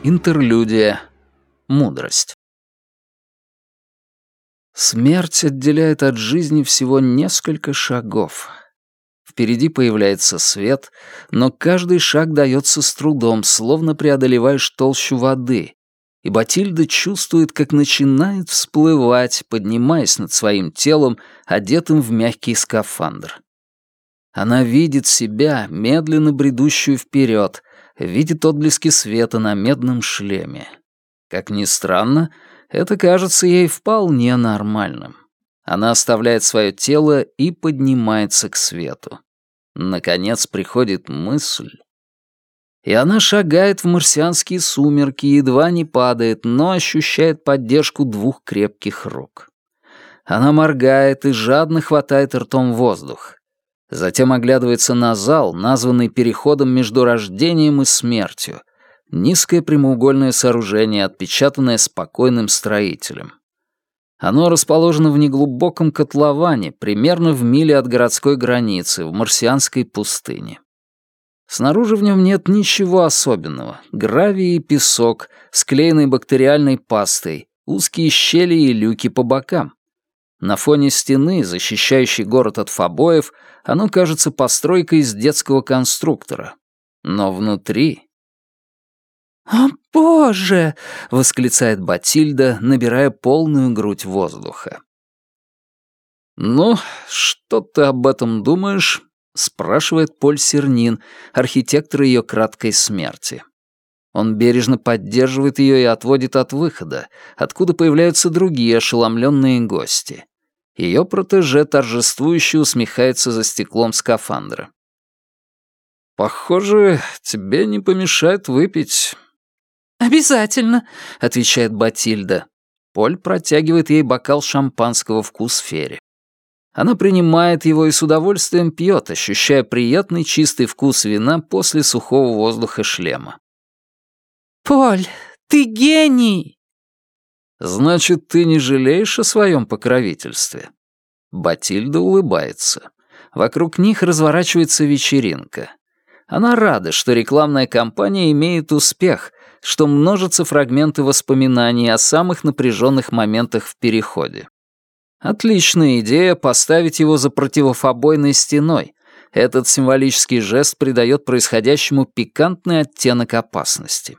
Интерлюдия. Мудрость. Смерть отделяет от жизни всего несколько шагов. Впереди появляется свет, но каждый шаг дается с трудом, словно преодолеваешь толщу воды, и Батильда чувствует, как начинает всплывать, поднимаясь над своим телом, одетым в мягкий скафандр. Она видит себя, медленно бредущую вперед, видит отблески света на медном шлеме. Как ни странно, это кажется ей вполне нормальным. Она оставляет свое тело и поднимается к свету. Наконец приходит мысль. И она шагает в марсианские сумерки, едва не падает, но ощущает поддержку двух крепких рук. Она моргает и жадно хватает ртом воздух. Затем оглядывается на зал, названный переходом между рождением и смертью. Низкое прямоугольное сооружение, отпечатанное спокойным строителем. Оно расположено в неглубоком котловане, примерно в миле от городской границы, в марсианской пустыне. Снаружи в нем нет ничего особенного. Гравий и песок, склеенный бактериальной пастой, узкие щели и люки по бокам. На фоне стены, защищающей город от фобоев, оно кажется постройкой из детского конструктора. Но внутри... «О, Боже!» — восклицает Батильда, набирая полную грудь воздуха. «Ну, что ты об этом думаешь?» — спрашивает Поль Сернин, архитектор ее краткой смерти. Он бережно поддерживает ее и отводит от выхода, откуда появляются другие ошеломленные гости. Ее протеже торжествующе усмехается за стеклом скафандра. «Похоже, тебе не помешает выпить». «Обязательно», — отвечает Батильда. Поль протягивает ей бокал шампанского «Вкус Фери». Она принимает его и с удовольствием пьет, ощущая приятный чистый вкус вина после сухого воздуха шлема. «Поль, ты гений!» «Значит, ты не жалеешь о своем покровительстве?» Батильда улыбается. Вокруг них разворачивается вечеринка. Она рада, что рекламная кампания имеет успех, что множатся фрагменты воспоминаний о самых напряженных моментах в переходе. Отличная идея поставить его за противофобойной стеной. Этот символический жест придает происходящему пикантный оттенок опасности.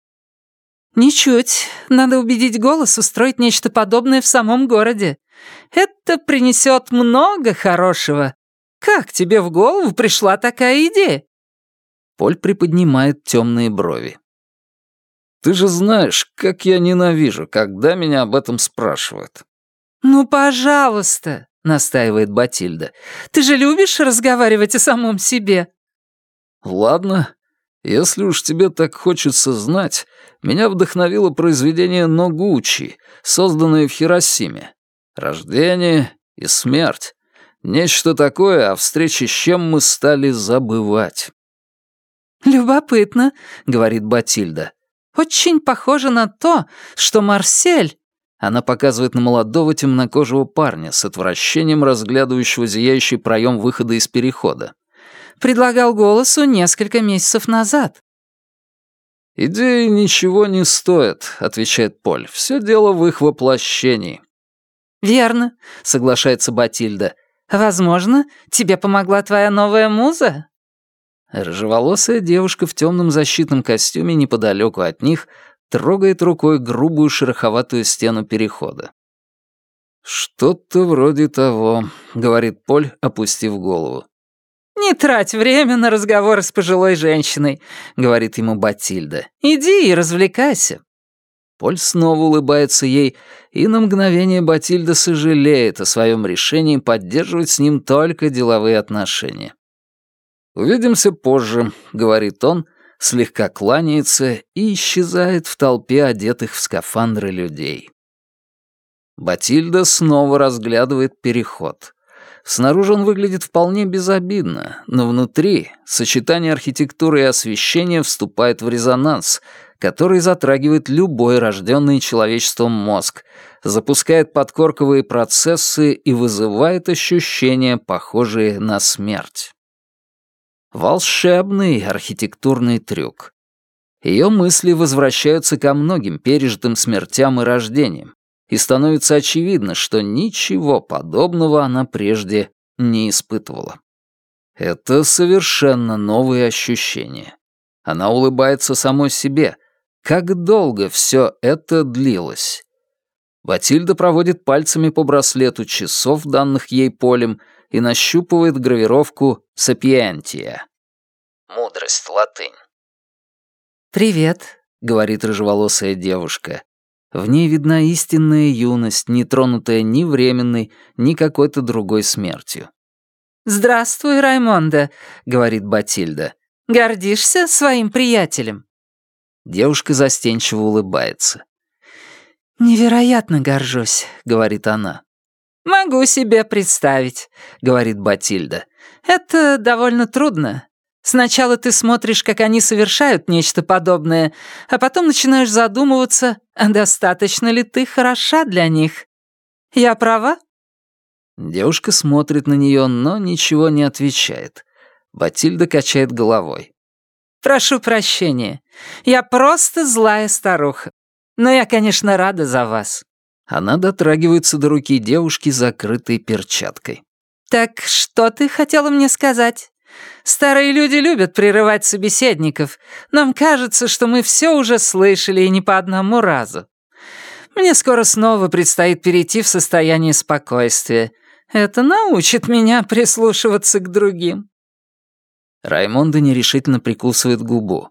«Ничуть. Надо убедить голос устроить нечто подобное в самом городе. Это принесет много хорошего. Как тебе в голову пришла такая идея?» Поль приподнимает темные брови. «Ты же знаешь, как я ненавижу, когда меня об этом спрашивают». «Ну, пожалуйста», — настаивает Батильда. «Ты же любишь разговаривать о самом себе?» «Ладно, если уж тебе так хочется знать, меня вдохновило произведение Ногучи, созданное в Хиросиме. Рождение и смерть. Нечто такое, о встрече с чем мы стали забывать». «Любопытно», — говорит Батильда. «Очень похоже на то, что Марсель...» Она показывает на молодого темнокожего парня с отвращением разглядывающего зияющий проем выхода из перехода. «Предлагал голосу несколько месяцев назад». «Идеи ничего не стоят», — отвечает Поль. «Все дело в их воплощении». «Верно», — соглашается Батильда. «Возможно, тебе помогла твоя новая муза?» Рыжеволосая девушка в темном защитном костюме неподалеку от них трогает рукой грубую шероховатую стену перехода. «Что-то вроде того», — говорит Поль, опустив голову. «Не трать время на разговоры с пожилой женщиной», — говорит ему Батильда. «Иди и развлекайся». Поль снова улыбается ей, и на мгновение Батильда сожалеет о своем решении поддерживать с ним только деловые отношения. «Увидимся позже», — говорит он, слегка кланяется и исчезает в толпе одетых в скафандры людей. Батильда снова разглядывает переход. Снаружи он выглядит вполне безобидно, но внутри сочетание архитектуры и освещения вступает в резонанс, который затрагивает любой рожденный человечеством мозг, запускает подкорковые процессы и вызывает ощущения, похожие на смерть. Волшебный архитектурный трюк. Ее мысли возвращаются ко многим пережитым смертям и рождениям, и становится очевидно, что ничего подобного она прежде не испытывала. Это совершенно новые ощущения. Она улыбается самой себе. Как долго все это длилось? Батильда проводит пальцами по браслету часов, данных ей полем, и нащупывает гравировку «Сапиентия». Мудрость, латынь. «Привет», — говорит рыжеволосая девушка. В ней видна истинная юность, не тронутая ни временной, ни какой-то другой смертью. «Здравствуй, Раймондо», — говорит Батильда. «Гордишься своим приятелем?» Девушка застенчиво улыбается. «Невероятно горжусь», — говорит она. «Могу себе представить», — говорит Батильда. «Это довольно трудно. Сначала ты смотришь, как они совершают нечто подобное, а потом начинаешь задумываться, а достаточно ли ты хороша для них. Я права?» Девушка смотрит на нее, но ничего не отвечает. Батильда качает головой. «Прошу прощения. Я просто злая старуха. Но я, конечно, рада за вас». Она дотрагивается до руки девушки, закрытой перчаткой. «Так что ты хотела мне сказать? Старые люди любят прерывать собеседников. Нам кажется, что мы все уже слышали и не по одному разу. Мне скоро снова предстоит перейти в состояние спокойствия. Это научит меня прислушиваться к другим». Раймонда нерешительно прикусывает губу.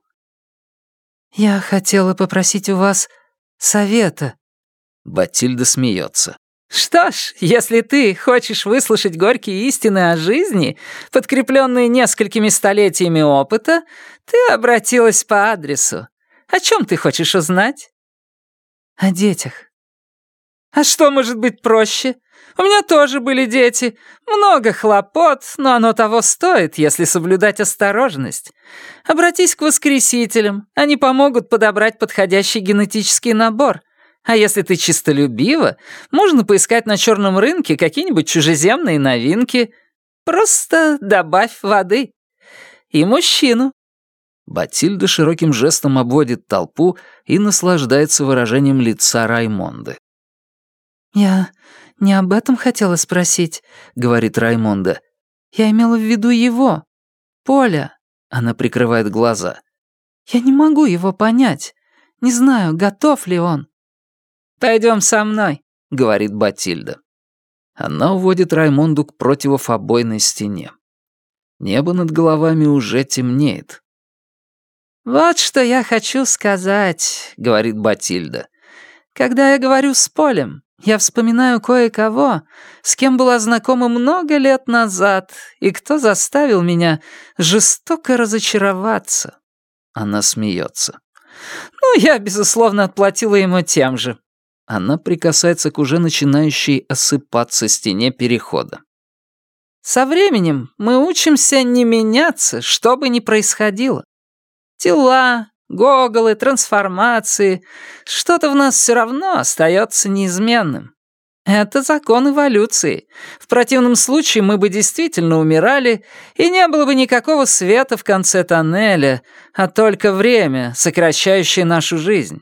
«Я хотела попросить у вас совета». Батильда смеется. «Что ж, если ты хочешь выслушать горькие истины о жизни, подкрепленные несколькими столетиями опыта, ты обратилась по адресу. О чем ты хочешь узнать?» «О детях». «А что может быть проще? У меня тоже были дети. Много хлопот, но оно того стоит, если соблюдать осторожность. Обратись к воскресителям, они помогут подобрать подходящий генетический набор. А если ты чистолюбива, можно поискать на черном рынке какие-нибудь чужеземные новинки. Просто добавь воды. И мужчину». Батильда широким жестом обводит толпу и наслаждается выражением лица Раймонды. «Я не об этом хотела спросить», — говорит Раймонда. «Я имела в виду его, Поля». Она прикрывает глаза. «Я не могу его понять. Не знаю, готов ли он». «Пойдем со мной», — говорит Батильда. Она уводит Раймонду к противофобойной стене. Небо над головами уже темнеет. «Вот что я хочу сказать», — говорит Батильда. «Когда я говорю с Полем, я вспоминаю кое-кого, с кем была знакома много лет назад, и кто заставил меня жестоко разочароваться». Она смеется. «Ну, я, безусловно, отплатила ему тем же». Она прикасается к уже начинающей осыпаться стене перехода. «Со временем мы учимся не меняться, что бы ни происходило. Тела, гоголы, трансформации, что-то в нас все равно остается неизменным. Это закон эволюции. В противном случае мы бы действительно умирали, и не было бы никакого света в конце тоннеля, а только время, сокращающее нашу жизнь.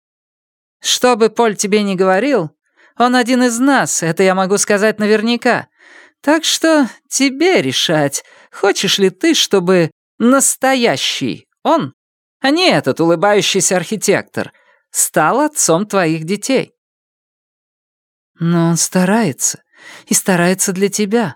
Что бы Поль тебе ни говорил, он один из нас, это я могу сказать наверняка. Так что тебе решать, хочешь ли ты, чтобы настоящий он, а не этот улыбающийся архитектор, стал отцом твоих детей». «Но он старается, и старается для тебя».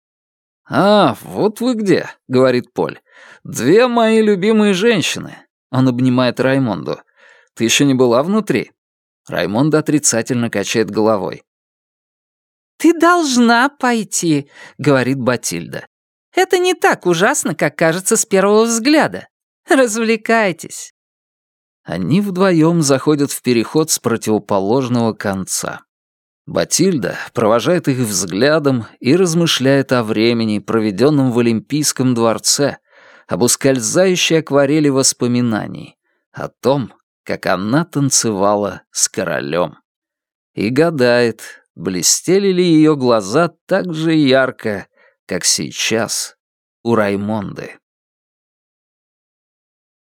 «А, вот вы где», — говорит Поль. «Две мои любимые женщины». Он обнимает Раймонду. «Ты еще не была внутри?» Раймонда отрицательно качает головой. «Ты должна пойти», — говорит Батильда. «Это не так ужасно, как кажется с первого взгляда. Развлекайтесь». Они вдвоем заходят в переход с противоположного конца. Батильда провожает их взглядом и размышляет о времени, проведенном в Олимпийском дворце, об ускользающей акварели воспоминаний, о том, как она танцевала с королем. И гадает, блестели ли ее глаза так же ярко, как сейчас у Раймонды.